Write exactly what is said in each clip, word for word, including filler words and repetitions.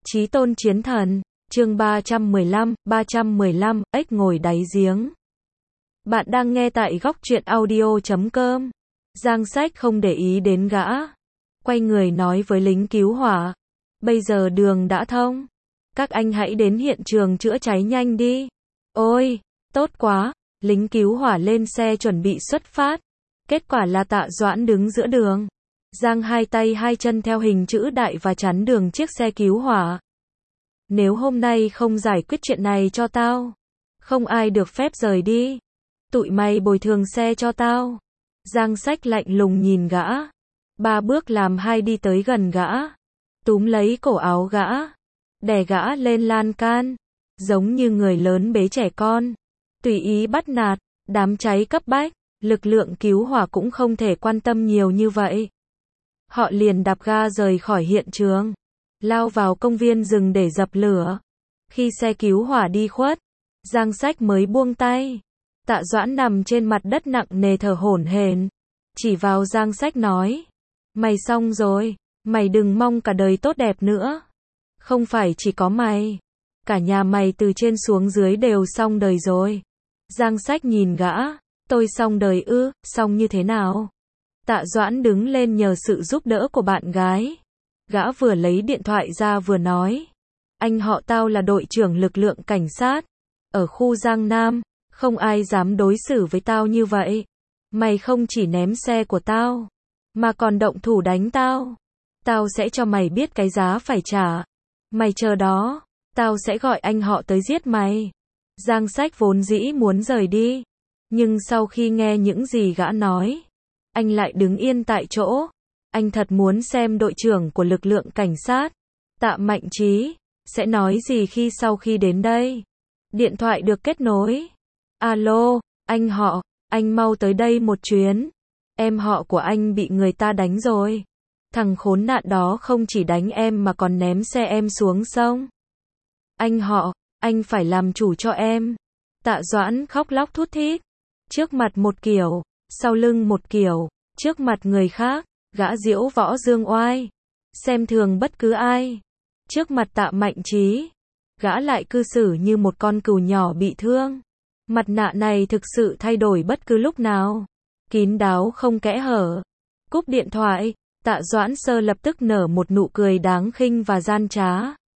Chí tôn chiến thần, chương ba trăm mười lăm, ba trăm mười lăm, ếch ngồi đáy giếng. Bạn đang nghe tại góc truyện audio chấm com. Giang Sách không để ý đến gã. Quay người nói với lính cứu hỏa. Bây giờ đường đã thông. Các anh hãy đến hiện trường chữa cháy nhanh đi. Ôi, tốt quá. Lính cứu hỏa lên xe chuẩn bị xuất phát. Kết quả là Tạ Doãn đứng giữa đường. Giang hai tay hai chân theo hình chữ đại và chắn đường chiếc xe cứu hỏa. Nếu hôm nay không giải quyết chuyện này cho tao, không ai được phép rời đi. Tụi mày bồi thường xe cho tao. Giang Sách lạnh lùng nhìn gã. Ba bước làm hai đi tới gần gã. Túm lấy cổ áo gã. Đè gã lên lan can. Giống như người lớn bế trẻ con. Tùy ý bắt nạt. Đám cháy cấp bách. Lực lượng cứu hỏa cũng không thể quan tâm nhiều như vậy. Họ liền đạp ga rời khỏi hiện trường. Lao vào công viên rừng để dập lửa. Khi xe cứu hỏa đi khuất, Giang Sách mới buông tay. Tạ Doãn nằm trên mặt đất nặng nề thở hổn hển. Chỉ vào Giang Sách nói. Mày xong rồi, mày đừng mong cả đời tốt đẹp nữa. Không phải chỉ có mày. Cả nhà mày từ trên xuống dưới đều xong đời rồi. Giang Sách nhìn gã. Tôi xong đời ư, xong như thế nào? Tạ Doãn đứng lên nhờ sự giúp đỡ của bạn gái. Gã vừa lấy điện thoại ra vừa nói. Anh họ tao là đội trưởng lực lượng cảnh sát. Ở khu Giang Nam, không ai dám đối xử với tao như vậy. Mày không chỉ ném xe của tao, mà còn động thủ đánh tao. Tao sẽ cho mày biết cái giá phải trả. Mày chờ đó, tao sẽ gọi anh họ tới giết mày. Giang Sách vốn dĩ muốn rời đi. Nhưng sau khi nghe những gì gã nói, anh lại đứng yên tại chỗ. Anh thật muốn xem đội trưởng của lực lượng cảnh sát, Tạ Mạnh Trí, sẽ nói gì khi sau khi đến đây. Điện thoại được kết nối. Alo, anh họ, anh mau tới đây một chuyến. Em họ của anh bị người ta đánh rồi. Thằng khốn nạn đó không chỉ đánh em mà còn ném xe em xuống sông. Anh họ, anh phải làm chủ cho em. Tạ Doãn khóc lóc thút thít. Trước mặt một kiểu, sau lưng một kiểu, trước mặt người khác, gã diễu võ dương oai, xem thường bất cứ ai. Trước mặt Tạ Mạnh Trí, gã lại cư xử như một con cừu nhỏ bị thương. Mặt nạ này thực sự thay đổi bất cứ lúc nào, kín đáo không kẽ hở. Cúp điện thoại, Tạ Doãn Sơ lập tức nở một nụ cười đáng khinh và gian trá.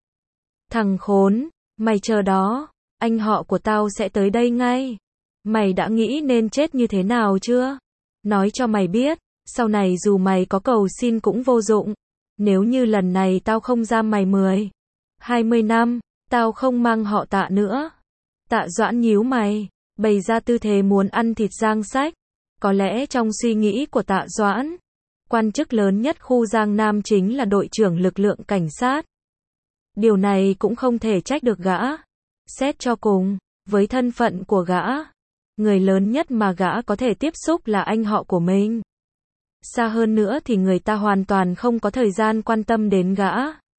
Thằng khốn, mày chờ đó, anh họ của tao sẽ tới đây ngay. Mày đã nghĩ nên chết như thế nào chưa? Nói cho mày biết, sau này dù mày có cầu xin cũng vô dụng. Nếu như lần này tao không giam mày mười, hai mươi năm, tao không mang họ Tạ nữa. Tạ Doãn nhíu mày, bày ra tư thế muốn ăn thịt Giang Sách. Có lẽ trong suy nghĩ của Tạ Doãn, quan chức lớn nhất khu Giang Nam chính là đội trưởng lực lượng cảnh sát. Điều này cũng không thể trách được gã. Xét cho cùng, với thân phận của gã, người lớn nhất mà gã có thể tiếp xúc là anh họ của mình. Xa hơn nữa thì người ta hoàn toàn không có thời gian quan tâm đến gã.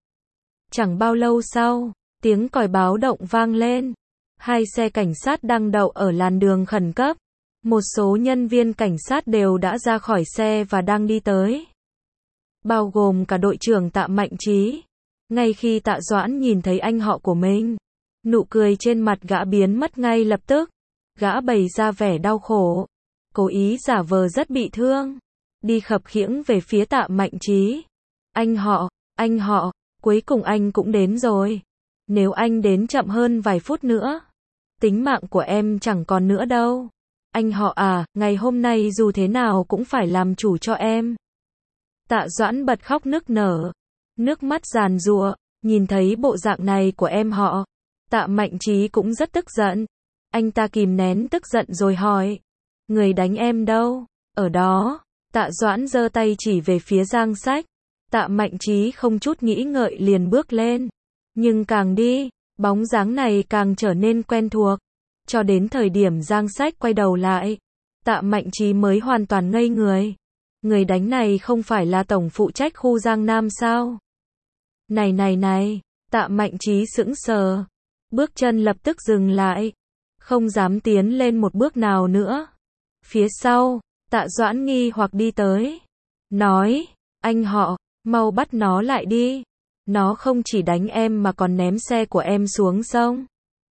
Chẳng bao lâu sau, tiếng còi báo động vang lên. Hai xe cảnh sát đang đậu ở làn đường khẩn cấp. Một số nhân viên cảnh sát đều đã ra khỏi xe và đang đi tới. Bao gồm cả đội trưởng Tạ Mạnh Trí. Ngay khi Tạ Doãn nhìn thấy anh họ của mình, nụ cười trên mặt gã biến mất ngay lập tức. Gã bày ra vẻ đau khổ, cố ý giả vờ rất bị thương, đi khập khiễng về phía Tạ Mạnh Trí. Anh họ, anh họ, cuối cùng anh cũng đến rồi. Nếu anh đến chậm hơn vài phút nữa, tính mạng của em chẳng còn nữa đâu. Anh họ à, ngày hôm nay dù thế nào cũng phải làm chủ cho em. Tạ Doãn bật khóc nức nở, nước mắt giàn giụa, nhìn thấy bộ dạng này của em họ. Tạ Mạnh Trí cũng rất tức giận. Anh ta kìm nén tức giận rồi hỏi. Người đánh em đâu? Ở đó. Tạ Doãn giơ tay chỉ về phía Giang Sách. Tạ Mạnh Trí không chút nghĩ ngợi liền bước lên. Nhưng càng đi, bóng dáng này càng trở nên quen thuộc. Cho đến thời điểm Giang Sách quay đầu lại, Tạ Mạnh Trí mới hoàn toàn ngây người. Người đánh này không phải là tổng phụ trách khu Giang Nam sao? Này này này, Tạ Mạnh Trí sững sờ. Bước chân lập tức dừng lại. Không dám tiến lên một bước nào nữa. Phía sau, Tạ Doãn nghi hoặc đi tới. Nói, anh họ, mau bắt nó lại đi. Nó không chỉ đánh em mà còn ném xe của em xuống sông.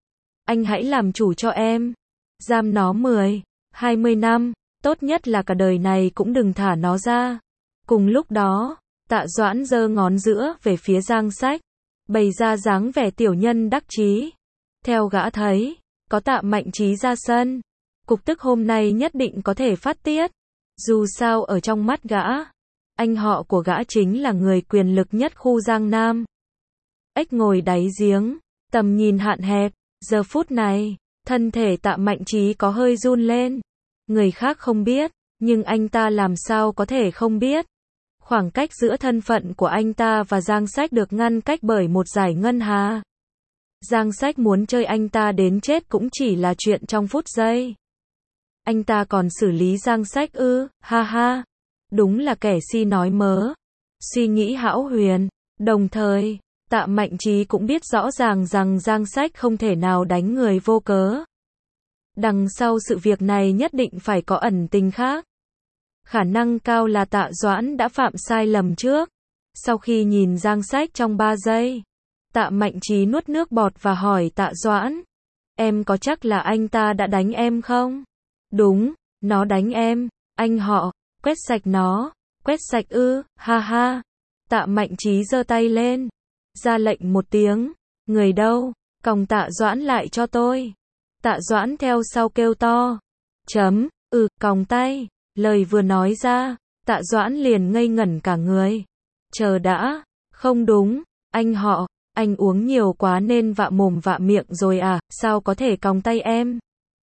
Anh hãy làm chủ cho em. Giam nó mười, hai mươi năm, tốt nhất là cả đời này cũng đừng thả nó ra. Cùng lúc đó, Tạ Doãn giơ ngón giữa về phía Giang Sách, bày ra dáng vẻ tiểu nhân đắc chí. Theo gã thấy, có Tạ Mạnh Trí ra sân, cục tức hôm nay nhất định có thể phát tiết. Dù sao ở trong mắt gã, anh họ của gã chính là người quyền lực nhất khu Giang Nam. Ếch ngồi đáy giếng, tầm nhìn hạn hẹp, giờ phút này, thân thể Tạ Mạnh Trí có hơi run lên. Người khác không biết, nhưng anh ta làm sao có thể không biết. Khoảng cách giữa thân phận của anh ta và Giang Sách được ngăn cách bởi một dải ngân hà. Giang Sách muốn chơi anh ta đến chết cũng chỉ là chuyện trong phút giây. Anh ta còn xử lý Giang Sách ư, ha ha. Đúng là kẻ si nói mớ. Suy nghĩ hão huyền. Đồng thời, Tạ Mạnh Trí cũng biết rõ ràng rằng Giang Sách không thể nào đánh người vô cớ. Đằng sau sự việc này nhất định phải có ẩn tình khác. Khả năng cao là Tạ Doãn đã phạm sai lầm trước. Sau khi nhìn Giang Sách trong ba giây, Tạ Mạnh Trí nuốt nước bọt và hỏi Tạ Doãn, em có chắc là anh ta đã đánh em không? Đúng, nó đánh em, anh họ, quét sạch nó, quét sạch ư, ha ha. Tạ Mạnh Trí giơ tay lên, ra lệnh một tiếng, người đâu, còng Tạ Doãn lại cho tôi. Tạ Doãn theo sau kêu to, chấm, ừ, còng tay. Lời vừa nói ra, Tạ Doãn liền ngây ngẩn cả người. Chờ đã, không đúng, anh họ, anh uống nhiều quá nên vạ mồm vạ miệng rồi à, sao có thể còng tay em?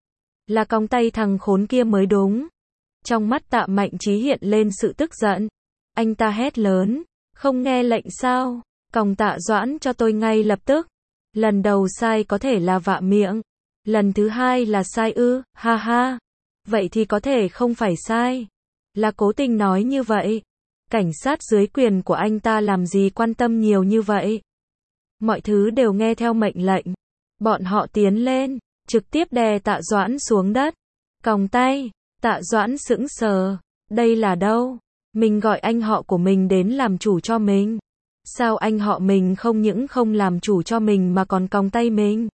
Là còng tay thằng khốn kia mới đúng. Trong mắt Tạ Mạnh Trí hiện lên sự tức giận. Anh ta hét lớn, không nghe lệnh sao? Còng Tạ Doãn cho tôi ngay lập tức. Lần đầu sai có thể là vạ miệng. Lần thứ hai là sai ư, ha ha. Vậy thì có thể không phải sai. Là cố tình nói như vậy. Cảnh sát dưới quyền của anh ta làm gì quan tâm nhiều như vậy. Mọi thứ đều nghe theo mệnh lệnh. Bọn họ tiến lên, trực tiếp đè Tạ Doãn xuống đất. Còng tay, Tạ Doãn sững sờ. Đây là đâu? Mình gọi anh họ của mình đến làm chủ cho mình. Sao anh họ mình không những không làm chủ cho mình mà còn còng tay mình?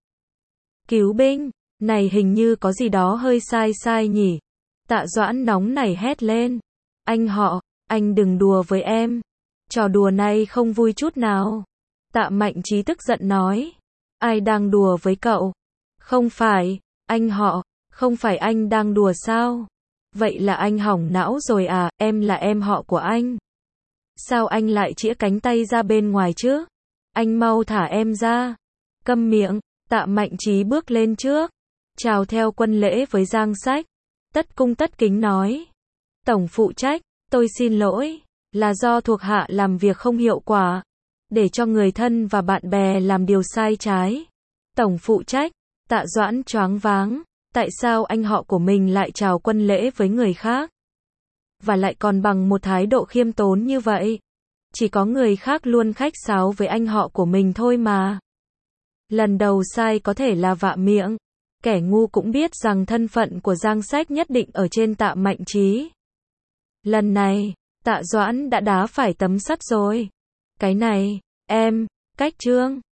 Cứu binh, này hình như có gì đó hơi sai sai nhỉ? Tạ Doãn nóng nảy hét lên. Anh họ, anh đừng đùa với em. Trò đùa này không vui chút nào. Tạ Mạnh Trí tức giận nói. Ai đang đùa với cậu? Không phải, anh họ, không phải anh đang đùa sao? Vậy là anh hỏng não rồi à, em là em họ của anh. Sao anh lại chĩa cánh tay ra bên ngoài chứ? Anh mau thả em ra. Câm miệng, Tạ Mạnh Trí bước lên trước. Chào theo quân lễ với Giang Sách. Tất cung tất kính nói. Tổng phụ trách, tôi xin lỗi. Là do thuộc hạ làm việc không hiệu quả. Để cho người thân và bạn bè làm điều sai trái. Tổng phụ trách, Tạ Doãn choáng váng. Tại sao anh họ của mình lại chào quân lễ với người khác? Và lại còn bằng một thái độ khiêm tốn như vậy. Chỉ có người khác luôn khách sáo với anh họ của mình thôi mà. Lần đầu sai có thể là vạ miệng. Kẻ ngu cũng biết rằng thân phận của Giang Sách nhất định ở trên Tạ Mạnh Trí. Lần này, Tạ Doãn đã đá phải tấm sắt rồi. Cái này, em, cách trương.